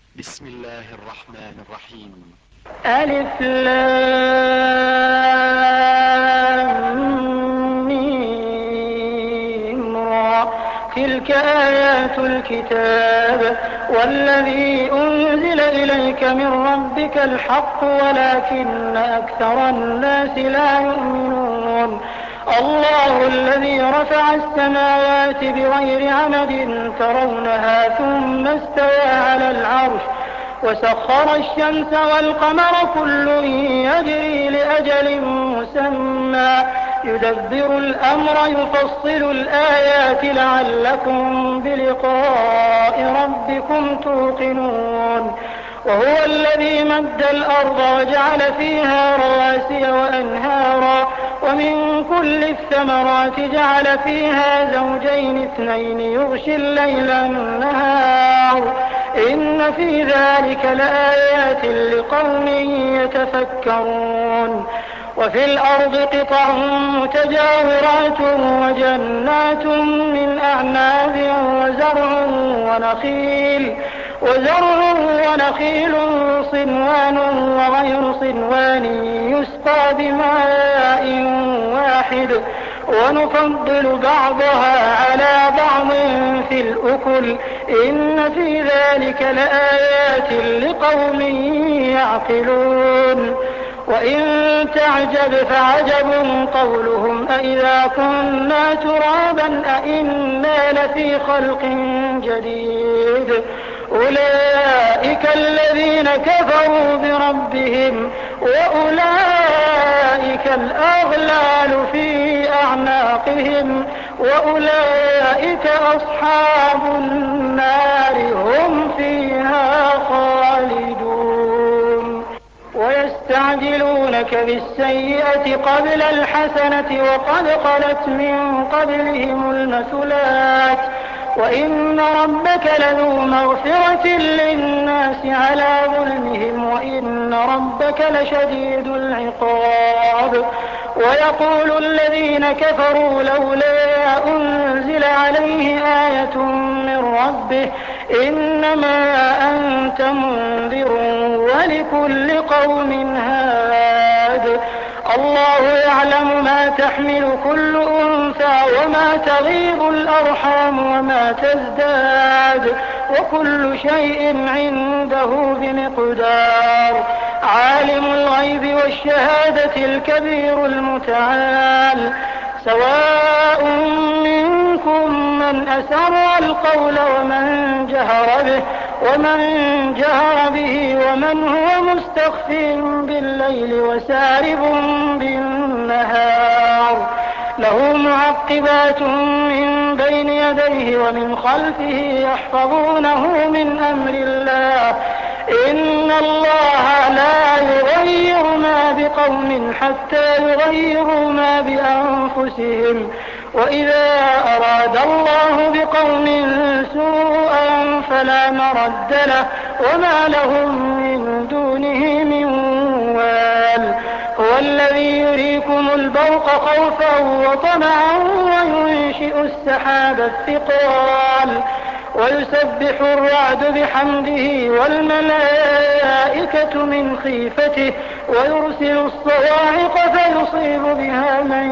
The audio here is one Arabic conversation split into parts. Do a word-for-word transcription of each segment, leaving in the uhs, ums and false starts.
بسم الله الرحمن الرحيم. ألف لام ميم را. تلك آيات الكتاب والذي أنزل إليك من ربك الحق ولكن أكثر الناس لا يؤمنون. الله الذي رفع السماوات بغير عمد ترونها ثم استوى على العرش وسخر الشمس والقمر كل يجري لأجل مسمى يدبر الأمر يفصل الآيات لعلكم بلقاء ربكم توقنون. وهو الذي مد الأرض وجعل فيها رواسي وأنهارا ومن كل الثمرات جعل فيها زوجين اثنين يغشي الليل النهار إن في ذلك لآيات لقوم يتفكرون. وفي الأرض قطع متجاورات وجنات من أعناب وزرع ونخيل وزرع ونخيل صنوان وغير صنوان يسقى بماء واحد ونفضل بعضها على بعض في الأكل إن في ذلك لآيات لقوم يعقلون. وإن تعجب فعجب قولهم أإذا كنا ترابا أإنا لفي خلق جديد أولئك الذين كفروا بربهم وأولئك الأغلال في أعناقهم وأولئك أصحاب النار هم فيها خالدون. ويستعجلونك بالسيئة قبل الحسنة وقد خلت من قبلهم المثلات وإن ربك لذو مغفرة للناس على ظلمهم وإن ربك لشديد العقاب. ويقول الذين كفروا لولا أنزل عليه آية من ربه إنما أنت منذر ولكل قوم هاد. الله يعلم ما تحمل كل أنثى وما تغيض الأرحام وما تزداد وكل شيء عنده بمقدار. عالم الغيب والشهادة الكبير المتعال. سواء منكم من أسر القول ومن جهر به ومن جهر به ومن هو مستخف بالليل وسارب بالنهار له معقبات من بين يديه ومن خلفه يحفظونه من أمر الله إن الله لا يغير ما بقوم حتى يغيروا ما بأنفسهم وإذا أراد الله بقوم سوءا فلا مرد له وما لهم من دونه من وال. هو الذي يريكم البرق خوفا وطمعا وينشئ السحاب الثقال ويسبح الرعد بحمده والملائكة من خيفته ويرسل الصواعق فيصيب بها من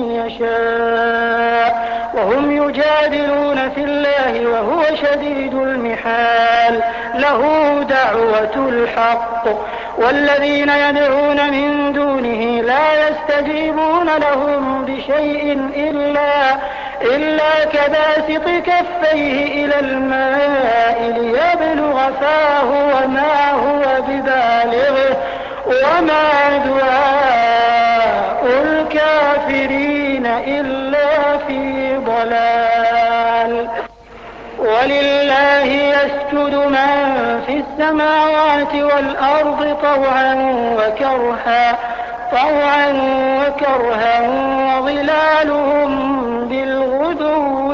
يشاء وهم يجادلون في الله وهو شديد المحال. له دعوة الحق والذين يدعون من دونه لا يستجيبون لهم بشيء إلا إلا كباسط كفيه إلى الماء ليبلغ فاه وما هو ببالغه وما دعاء الكافرين إلا في ضلال. ولله يسجد من في السماوات والأرض طوعا وكرها طوعا وكرها وظلالهم بالغدو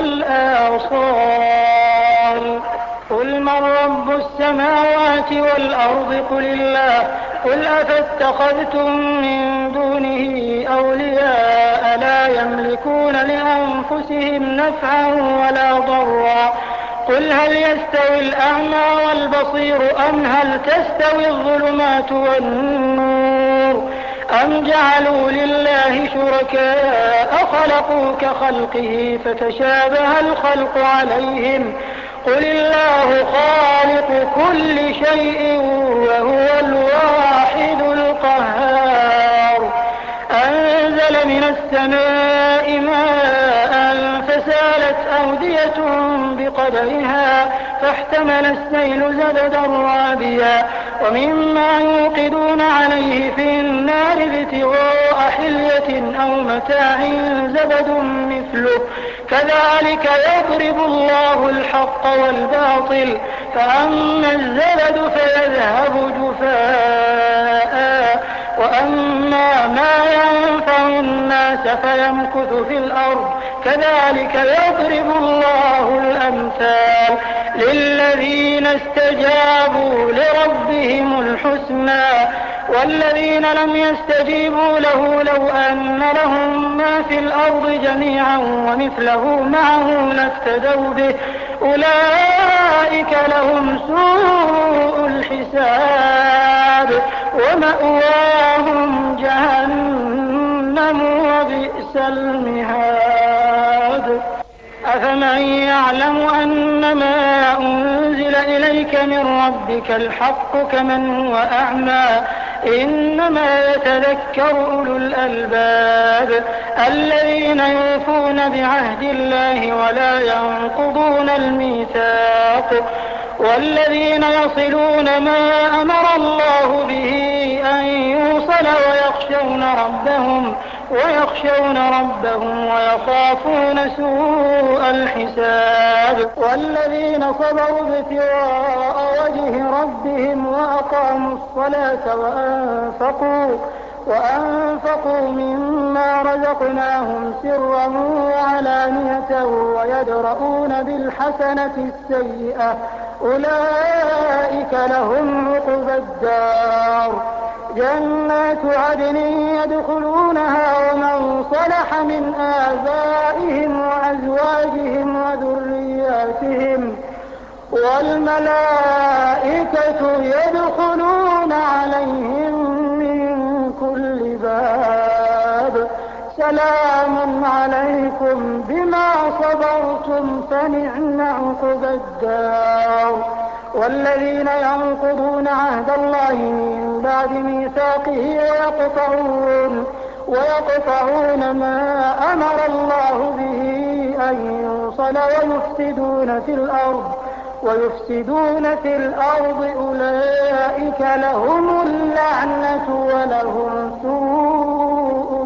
والآصال. قل من رب السماوات والأرض قل الله قل أفاتخذتم من دونه أولياء لا يملكون لأنفسهم نفعا ولا ضرا قل هل يستوي الأعمى والبصير أم هل تستوي الظلمات والنور أم جعلوا لله شركاء خلقوا كخلقه فتشابه الخلق عليهم قل الله خالق كل شيء وهو الواحد القهار أنزل من السماء ماء فسالت أودية بقدرها فاحتمل السيل زبدا رابيا ومما يوقدون عليه في النار ابتغاء حلية أو متاع زبد مثله كذلك يضرب الله الحق والباطل فأما الزبد فيذهب جفاء وأما ما ينفع الناس فيمكث في الأرض كذلك يضرب الله الأمثال للذين استجابوا لربهم الحسنى والذين لم يستجيبوا له لو أن لهم ما في الأرض جميعا ومثله معه لافتدوا به أولئك لهم سوء الحساب ومأواهم جهنم وبئس المهاد أفمن يعلم أنما أنزل إليك من ربك الحق كمن هو أعمى إنما يتذكر أولو الألباب الذين يوفون بعهد الله ولا ينقضون الميثاق والذين يصلون ما أمر الله به أن يوصل ويخشون ربهم ويخشون ربهم ويخافون سوء الحساب والذين صبروا ابتغاء وجه ربهم وأقاموا الصلاة وأنفقوا وأنفقوا مما رزقناهم سرا وعلانية ويدرؤون بالحسنة السيئة أولئك لهم عقبى الدار جنات عدن يدخلونها ومن صلح من آبائهم وأزواجهم وذرياتهم والملائكة يدخلون عليهم من كل باب سلام عليكم بما صبرتم فنعم عقبى الدار والذين ينقضون عهد الله من بعد ميثاقه ويقطعون ويقطعون ما أمر الله به أن يوصل ويفسدون في الأرض ويفسدون في الأرض أولئك لهم اللعنة ولهم سوء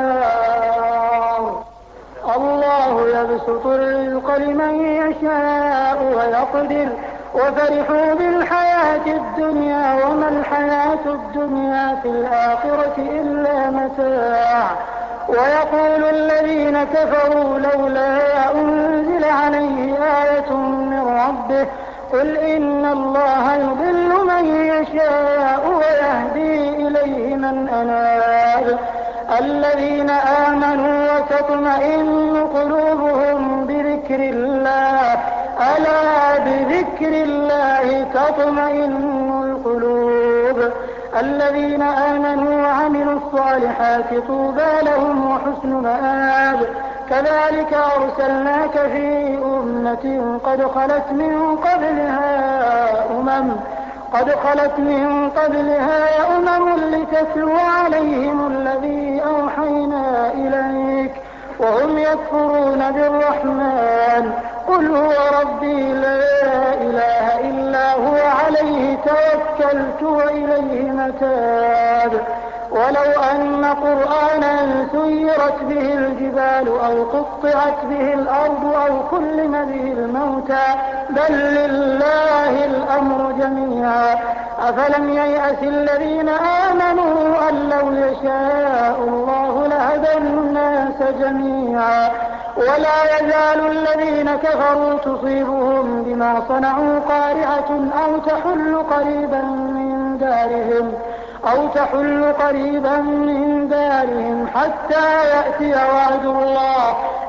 الدار الله يبسط الرزق لمن يشاء ويقدر وفرحوا بالحياة الدنيا وما الحياة الدنيا في الآخرة إلا متاع ويقول الذين كفروا لولا أنزل عليه آية من ربه قل إن الله يضل من يشاء ويهدي إليه من أناب الذين آمنوا وتطمئن قلوبهم بذكر الله ألا بذكر الله تطمئن القلوب الذين آمنوا وعملوا الصالحات طوبى لهم وحسن مآب كذلك أرسلناك في أمة قد خلت من قبلها أمم قد خلت من قبلها أمم لتتلو عليهم الذي أوحينا إليك وهم يكفرون بالرحمن قل هو ربي لا إله إلا هو عليه توكلت وإليه متاب ولو أن قرآنا سيرت به الجبال أو قطعت به الأرض أو كلم به الموتى بل لله الأمر جميعا أفلم ييأس الذين آمنوا أن لو يشاء الله لهدى الناس جميعا ولا يزال الذين كفروا تصيبهم بما صنعوا قارعة أو تحل قريبا من دارهم أو تحل قريبا من دارهم حتى يأتي وعد الله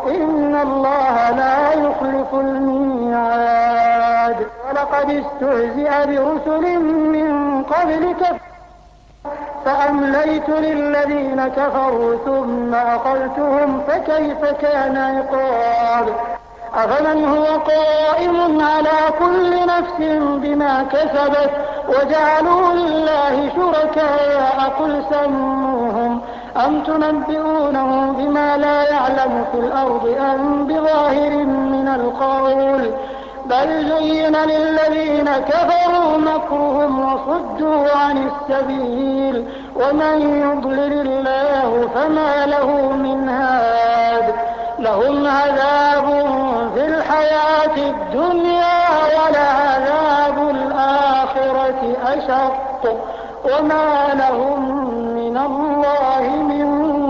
إن الله لا يخلف الميعاد. ولقد استهزئ برسل من قبلك فأمليت للذين كفروا ثم أخذتهم فكيف كان عقاب. أفمن هو قائم على كل نفس بما كسبت وجعلوا لله شركاء قل سموهم أم تنبئونه بما لا يعلم في الأرض أم بظاهر من القول بل زين للذين كفروا مكرهم وصدوا عن السبيل ومن يضلل الله فما له من هاد. لهم عذاب في الحياة الدنيا ولعذاب الآخرة أشق وما لهم من الله من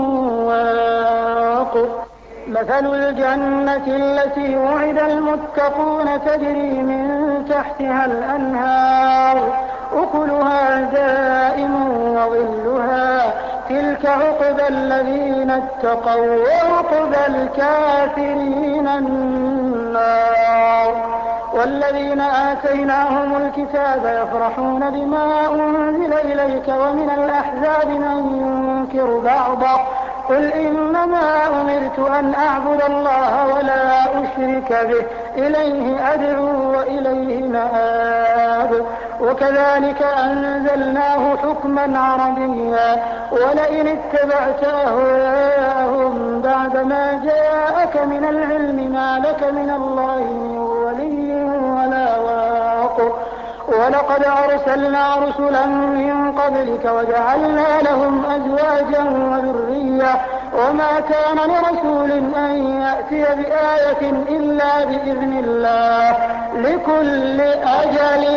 واق. مثل الجنة التي وعد المتقون تجري من تحتها الأنهار أكلها دائم وظلها تلك عقبى الذين اتقوا وعقبى الكافرين النار. والذين آتيناهم الكتاب يفرحون بما أنزل إليك ومن الأحزاب من ينكر بعضه قل إنما أمرت أن أعبد الله ولا أشرك به إليه أدعو وإليه مآب. وكذلك أنزلناه حكما عربيا ولئن اتبعت أهواءهم بعدما جاءك من العلم ما لك من الله من ولي ولا واق. ولقد أرسلنا رسلا من قبلك وجعلنا لهم أزواجا وذرية وما كان لرسول أن يأتي بآية إلا بإذن الله لكل أجل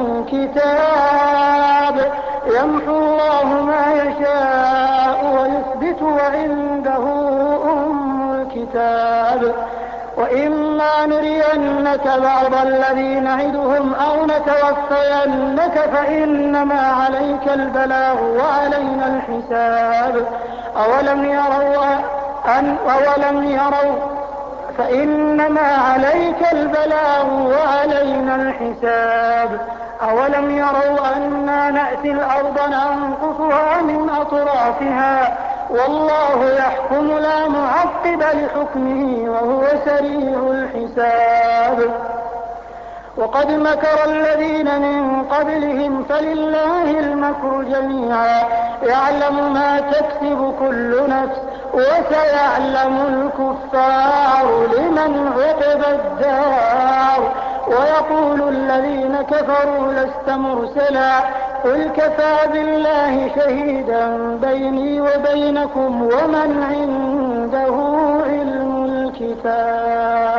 كتاب يمحو الله ما يشاء ويثبت وعنده أم الكتاب. وإما نرينك بعض الذي نعدهم أو نتوفينك فإنما عليك البلاغ وعلينا الحساب. أولم يروا أن أولم يروا فإنما عليك البلاغ وعلينا الحساب. أولم يروا أنا نأتي الأرض ننقصها من أطرافها والله يحكم لا معقب لحكمه وهو سريع الحساب. وقد مكر الذين من قبلهم فلله المكر جميعا يعلم ما تكسب كل نفس وسيعلم الكفار لمن عقب الدار. ويقول الذين كفروا لست مرسلا قل كفى بالله شهيدا بيني وبينكم ومن عنده علم الكتاب.